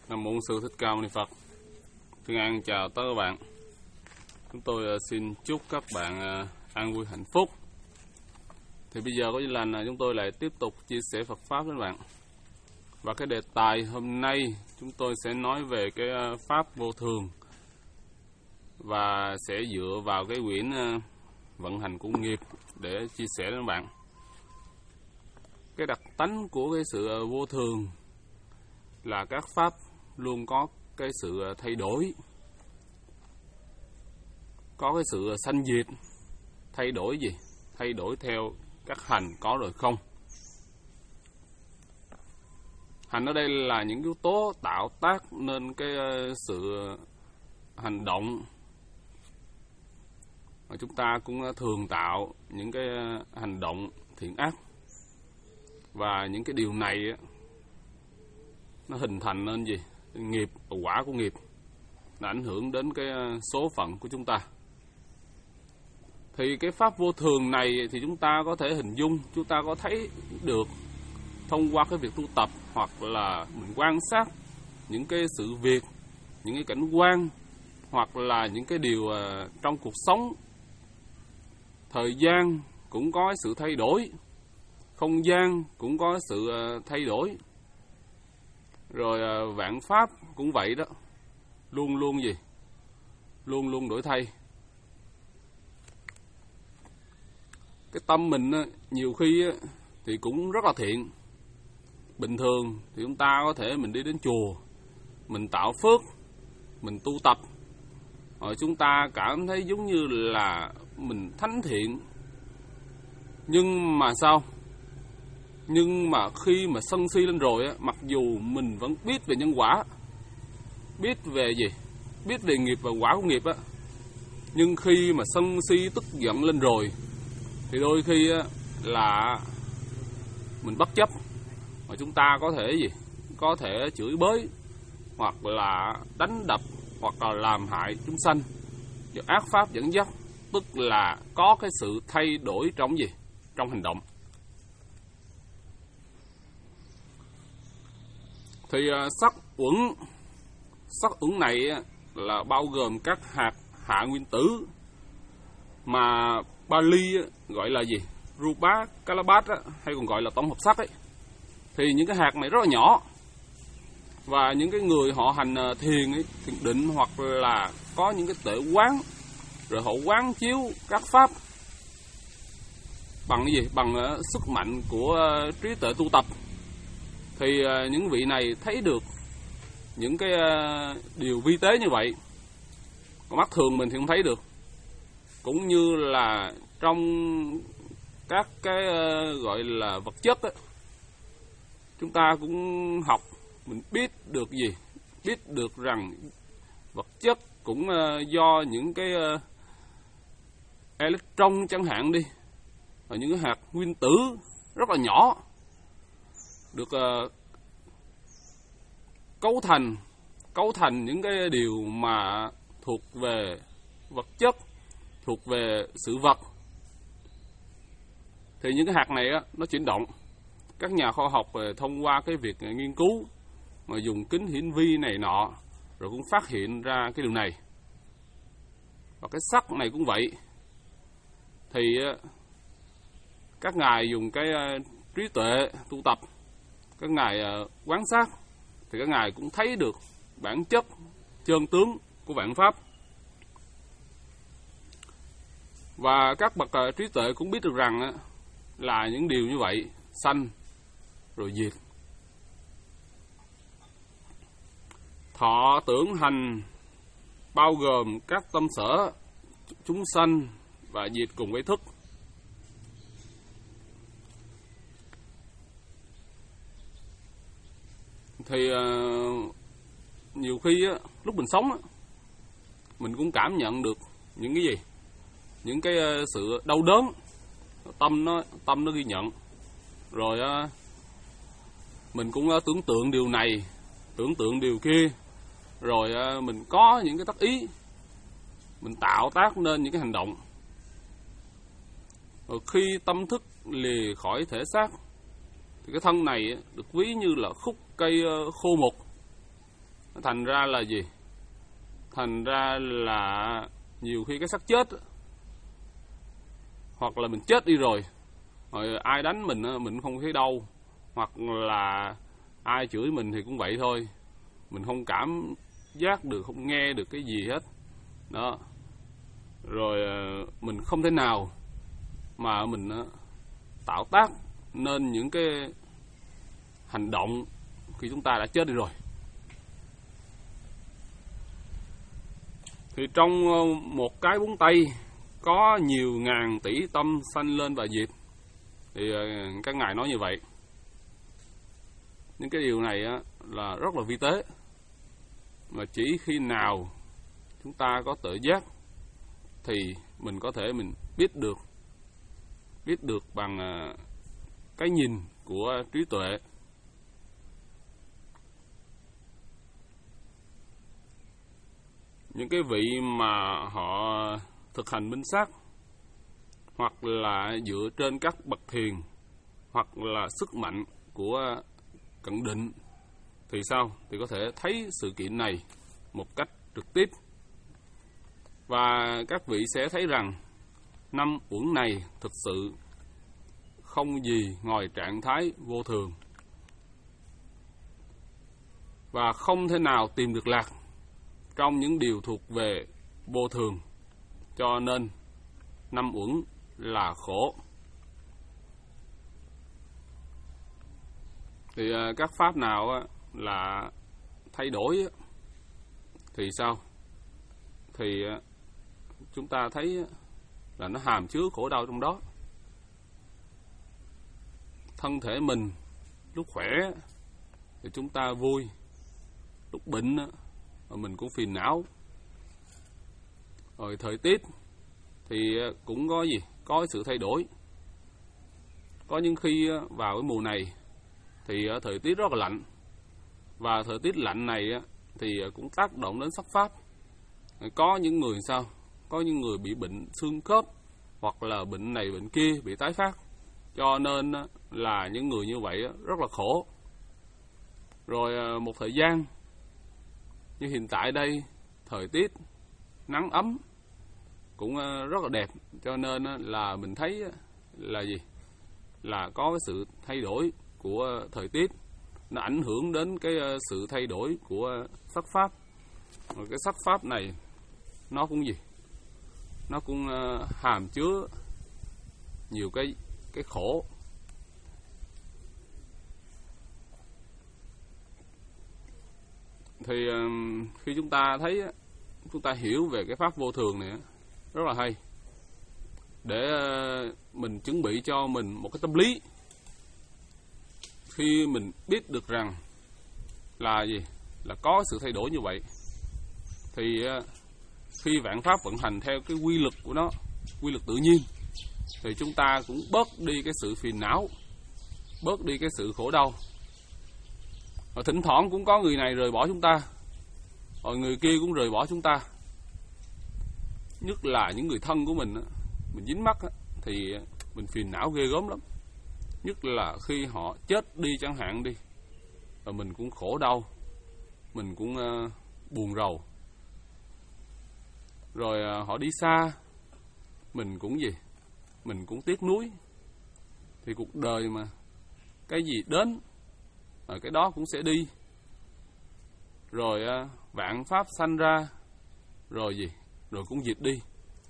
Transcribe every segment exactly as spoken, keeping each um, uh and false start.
Nam mô Sư Thích Ca Mâu Ni Phật. Thiên An chào tất cả các bạn. Chúng tôi xin chúc các bạn an vui hạnh phúc. Thì bây giờ có duyên lành chúng tôi lại tiếp tục chia sẻ Phật pháp với các bạn. Và cái đề tài hôm nay chúng tôi sẽ nói về cái pháp vô thường, và sẽ dựa vào cái quyển vận hành của nghiệp để chia sẻ với các bạn. Cái đặc tánh của cái sự vô thường là các pháp luôn có cái sự thay đổi, có cái sự sanh diệt. Thay đổi gì? Thay đổi theo các hành có rồi không. Hành ở đây là những yếu tố tạo tác nên cái sự hành động. Và chúng ta cũng thường tạo những cái hành động thiện ác, và những cái điều này nó hình thành nên gì? Nghiệp, quả của nghiệp, nó ảnh hưởng đến cái số phận của chúng ta. Thì cái pháp vô thường này thì chúng ta có thể hình dung, chúng ta có thấy được thông qua cái việc tu tập, hoặc là mình quan sát những cái sự việc, những cái cảnh quan, hoặc là những cái điều trong cuộc sống. Thời gian cũng có sự thay đổi, không gian cũng có sự thay đổi, rồi vạn pháp cũng vậy đó, luôn luôn gì? Luôn luôn đổi thay. Cái tâm mình nhiều khi thì cũng rất là thiện. Bình thường thì chúng ta có thể mình đi đến chùa, mình tạo phước, mình tu tập, rồi chúng ta cảm thấy giống như là mình thánh thiện. Nhưng mà sao? Nhưng mà khi mà sân si lên rồi á, mặc dù mình vẫn biết về nhân quả, biết về gì? Biết về nghiệp và quả của nghiệp á, nhưng khi mà sân si tức giận lên rồi thì đôi khi á, là mình bất chấp, mà chúng ta có thể gì? Có thể chửi bới, hoặc là đánh đập, hoặc là làm hại chúng sanh do ác pháp dẫn dắt, tức là có cái sự thay đổi trong gì? Trong hành động. Thì sắc uẩn, sắc uẩn này là bao gồm các hạt hạ nguyên tử, mà Bali gọi là gì? Rupa Kalabat, hay còn gọi là tổng hợp sắc ấy. Thì những cái hạt này rất là nhỏ, và những cái người họ hành thiền ấy, thiền định, hoặc là có những cái tuệ quán, rồi họ quán chiếu các pháp bằng cái gì? Bằng sức mạnh của trí tuệ tu tập. Thì những vị này thấy được những cái điều vi tế như vậy, con mắt thường mình thì không thấy được. Cũng như là trong các cái gọi là vật chất ấy, chúng ta cũng học, mình biết được gì? Biết được rằng vật chất cũng do những cái electron chẳng hạn đi, và những cái hạt nguyên tử rất là nhỏ được uh, cấu thành cấu thành những cái điều mà thuộc về vật chất, thuộc về sự vật. Thì những cái hạt này á, nó chuyển động. Các nhà khoa học uh, thông qua cái việc uh, nghiên cứu, mà dùng kính hiển vi này nọ, rồi cũng phát hiện ra cái điều này. Và cái sắc này cũng vậy. Thì uh, các ngài dùng cái uh, trí tuệ tu tập, các ngài uh, quan sát, thì các ngài cũng thấy được bản chất chân tướng của vạn pháp. Và các bậc uh, trí tuệ cũng biết được rằng uh, là những điều như vậy sanh rồi diệt. Thọ tưởng hành bao gồm các tâm sở chúng sanh và diệt cùng với thức. Thì uh, nhiều khi á, lúc mình sống á, mình cũng cảm nhận được những cái gì? Những cái uh, sự đau đớn, tâm nó tâm nó ghi nhận. Rồi uh, mình cũng uh, tưởng tượng điều này, tưởng tượng điều kia. Rồi uh, mình có những cái tác ý, mình tạo tác nên những cái hành động. Rồi khi tâm thức lìa khỏi thể xác thì cái thân này được ví như là khúc cây khô mục, Thành ra là gì? Thành ra là nhiều khi cái xác chết, hoặc là mình chết đi rồi, rồi ai đánh mình mình không thấy đau, hoặc là ai chửi mình thì cũng vậy thôi, mình không cảm giác được, không nghe được cái gì hết đó. Rồi mình không thể nào mà mình tạo tác nên những cái hành động khi chúng ta đã chết đi rồi. Thì trong một cái búng tay có nhiều ngàn tỷ tâm sanh lên và diệt. Thì các ngài nói như vậy. Những cái điều này á, là rất là vi tế, mà chỉ khi nào chúng ta có tự giác thì mình có thể mình biết được, biết được bằng cái nhìn của trí tuệ. Những cái vị mà họ thực hành minh sát, hoặc là dựa trên các bậc thiền, hoặc là sức mạnh của cận định, thì sao? Thì có thể thấy sự kiện này một cách trực tiếp. Và các vị sẽ thấy rằng năm uẩn này thực sự không gì ngoài trạng thái vô thường, và không thể nào tìm được lạc trong những điều thuộc về vô thường. Cho nên năm uẩn là khổ. Thì các pháp nào là thay đổi thì sao? Thì chúng ta thấy là nó hàm chứa khổ đau trong đó. Thân thể mình lúc khỏe thì chúng ta vui, lúc bệnh mình cũng phiền não. Rồi thời tiết thì cũng có gì? Có sự thay đổi. Có những khi vào cái mùa này thì thời tiết rất là lạnh, và thời tiết lạnh này thì cũng tác động đến sắc pháp. Có những người sao? Có những người bị bệnh xương khớp, hoặc là bệnh này bệnh kia bị tái phát. Cho nên là những người như vậy rất là khổ. Rồi một thời gian như hiện tại đây, thời tiết nắng ấm cũng rất là đẹp. Cho nên là mình thấy là gì? Là có cái sự thay đổi của thời tiết, nó ảnh hưởng đến cái sự thay đổi của sắc pháp. Rồi cái sắc pháp này nó cũng gì? Nó cũng hàm chứa nhiều cái cái khổ. Thì khi chúng ta thấy, chúng ta hiểu về cái pháp vô thường này rất là hay, để mình chuẩn bị cho mình một cái tâm lý. Khi mình biết được rằng là gì? Là có sự thay đổi như vậy, thì khi vạn pháp vận hành theo cái quy luật của nó, quy luật tự nhiên, thì chúng ta cũng bớt đi cái sự phiền não, bớt đi cái sự khổ đau. Rồi thỉnh thoảng cũng có người này rời bỏ chúng ta, rồi người kia cũng rời bỏ chúng ta. Nhất là những người thân của mình, mình dính mắc thì mình phiền não ghê gớm lắm. Nhất là khi họ chết đi chẳng hạn đi, rồi mình cũng khổ đau, mình cũng uh, buồn rầu. Rồi uh, họ đi xa, mình cũng gì? Mình cũng tiếc nuối. Thì cuộc đời mà, cái gì đến, rồi cái đó cũng sẽ đi. Rồi uh, vạn pháp sanh ra, rồi gì? Rồi cũng diệt đi.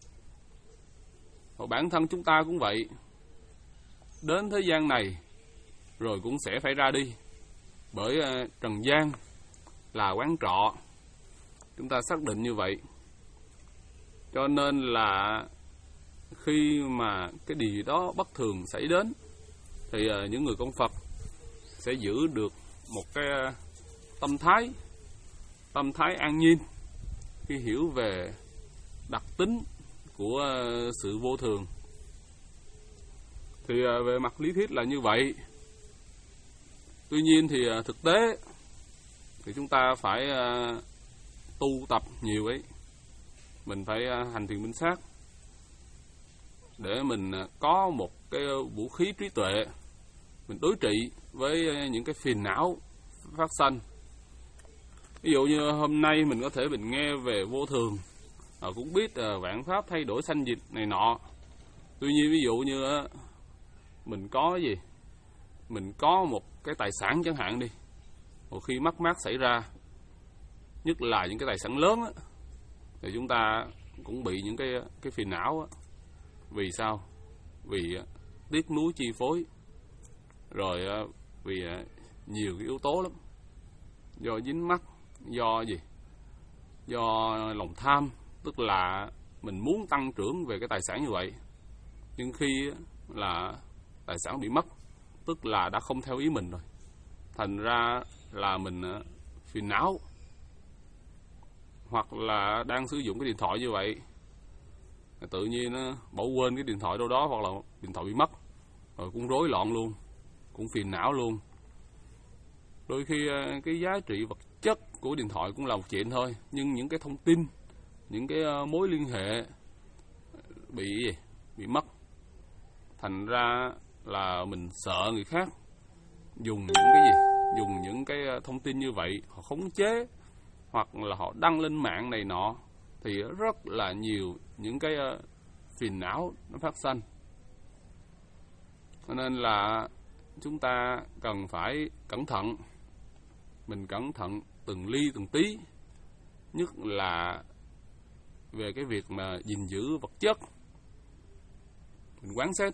Và bản thân chúng ta cũng vậy. Đến thế gian này rồi cũng sẽ phải ra đi. Bởi uh, trần gian là quán trọ, chúng ta xác định như vậy. Cho nên là khi mà cái điều đó bất thường xảy đến, thì uh, những người con Phật sẽ giữ được một cái uh, tâm thái tâm thái an nhiên, khi hiểu về đặc tính của uh, sự vô thường. Thì uh, về mặt lý thuyết là như vậy. Tuy nhiên thì uh, thực tế thì chúng ta phải uh, tu tập nhiều ấy. Mình phải uh, hành thiền minh sát để mình uh, có một cái vũ khí trí tuệ, mình đối trị với uh, những cái phiền não phát sanh. Ví dụ như hôm nay mình có thể mình nghe về vô thường, à, cũng biết à, vạn pháp thay đổi sanh diệt này nọ. Tuy nhiên ví dụ như á, mình có gì, mình có một cái tài sản chẳng hạn đi, một khi mất mát xảy ra, nhất là những cái tài sản lớn á, thì chúng ta cũng bị những cái cái phiền não á. Vì sao? Vì á, tiếc nuối chi phối, rồi á, vì á, nhiều cái yếu tố lắm, do dính mắc, do gì, do lòng tham, tức là mình muốn tăng trưởng về cái tài sản như vậy, nhưng khi là tài sản bị mất, tức là đã không theo ý mình rồi, thành ra là mình phiền não. Hoặc là đang sử dụng cái điện thoại như vậy, tự nhiên nó bỏ quên cái điện thoại đâu đó, hoặc là điện thoại bị mất, rồi cũng rối loạn luôn, cũng phiền não luôn. Đôi khi cái giá trị vật chất của điện thoại cũng là một chuyện thôi, nhưng những cái thông tin, những cái mối liên hệ bị bị mất, thành ra là mình sợ người khác dùng những cái gì, dùng những cái thông tin như vậy họ khống chế, hoặc là họ đăng lên mạng này nọ, thì rất là nhiều những cái phiền não nó phát sinh. Cho nên là chúng ta cần phải cẩn thận, mình cẩn thận từng ly từng tí, nhất là về cái việc mà gìn giữ vật chất. Mình quán xét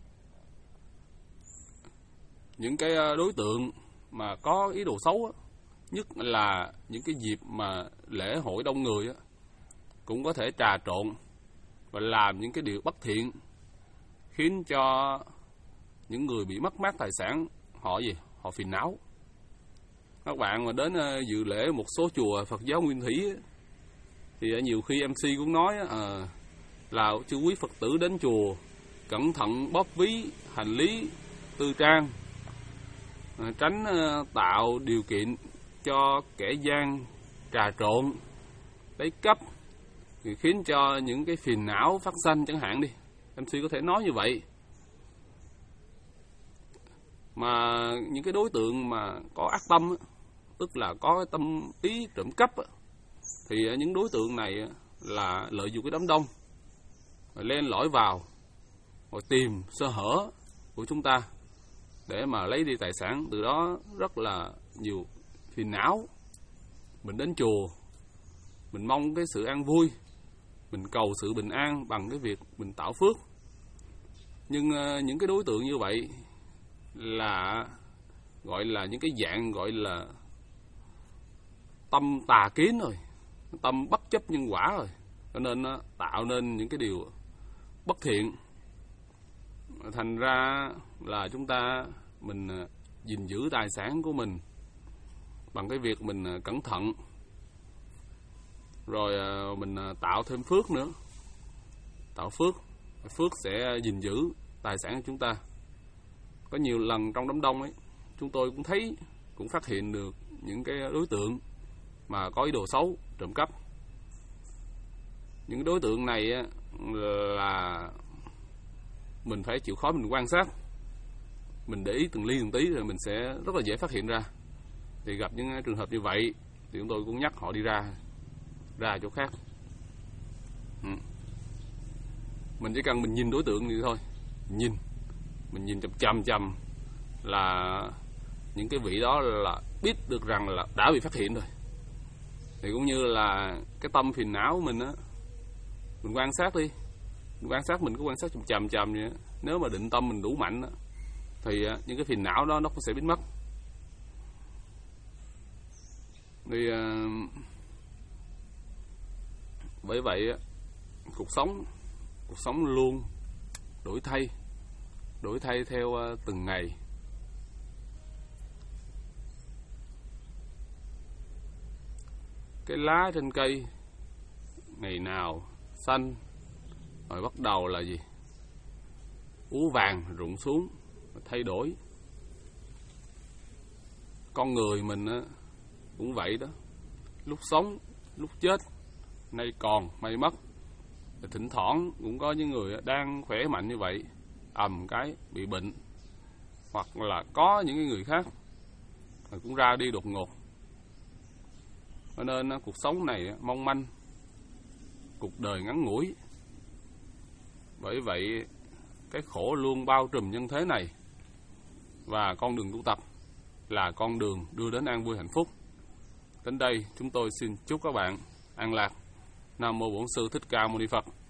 những cái đối tượng mà có ý đồ xấu á, nhất là những cái dịp mà lễ hội đông người á, cũng có thể trà trộn và làm những cái điều bất thiện, khiến cho những người bị mất mát tài sản họ gì, họ phiền não. Các bạn mà đến dự lễ một số chùa Phật giáo Nguyên Thủy á, thì nhiều khi em xê cũng nói à, là chư quý Phật tử đến chùa cẩn thận bóp ví, hành lý, tư trang, à, tránh à, tạo điều kiện cho kẻ gian trà trộn, lấy cắp, thì khiến cho những cái phiền não phát sinh chẳng hạn đi. em xê có thể nói như vậy. Mà những cái đối tượng mà có ác tâm á, tức là có cái tâm ý trộm cắp á, thì những đối tượng này là lợi dụng cái đám đông, rồi len lỏi vào, rồi tìm sơ hở của chúng ta để mà lấy đi tài sản. Từ đó rất là nhiều phiền não. Mình đến chùa, mình mong cái sự an vui, mình cầu sự bình an bằng cái việc mình tạo phước. Nhưng uh, những cái đối tượng như vậy là gọi là những cái dạng gọi là tâm tà kiến rồi, tâm bất chấp nhân quả rồi, cho nên nó tạo nên những cái điều bất thiện. Thành ra là chúng ta mình gìn giữ tài sản của mình bằng cái việc mình cẩn thận, rồi mình tạo thêm phước nữa. Tạo phước, phước sẽ gìn giữ tài sản của chúng ta. Có nhiều lần trong đám đông ấy, chúng tôi cũng thấy, cũng phát hiện được những cái đối tượng mà có ý đồ xấu, trộm cắp. Những đối tượng này là mình phải chịu khó mình quan sát, mình để ý từng ly từng tí, rồi mình sẽ rất là dễ phát hiện ra. Thì gặp những trường hợp như vậy thì chúng tôi cũng nhắc họ đi ra ra chỗ khác. ừ. Mình chỉ cần mình nhìn đối tượng như thôi, nhìn mình nhìn chằm chằm chằm là những cái vị đó là biết được rằng là đã bị phát hiện rồi. Thì cũng như là cái tâm phiền não của mình á, mình quan sát đi, mình quan sát, mình cứ quan sát chằm chằm chằm vậy. Nếu mà định tâm mình đủ mạnh á, thì những cái phiền não đó nó cũng sẽ biến mất. Thì bởi vậy cuộc sống cuộc sống luôn đổi thay, đổi thay theo từng ngày. Cái lá trên cây ngày nào xanh, rồi bắt đầu là gì, úa vàng rụng xuống, thay đổi. Con người mình cũng vậy đó, lúc sống lúc chết, nay còn may mất. Thỉnh thoảng cũng có những người đang khỏe mạnh như vậy, ầm cái bị bệnh, hoặc là có những người khác cũng ra đi đột ngột. Cho nên cuộc sống này mong manh, cuộc đời ngắn ngủi. Bởi vậy cái khổ luôn bao trùm nhân thế này. Và con đường tu tập là con đường đưa đến an vui hạnh phúc. Đến đây chúng tôi xin chúc các bạn an lạc. Nam mô Bổn Sư Thích Ca Mâu Ni Phật.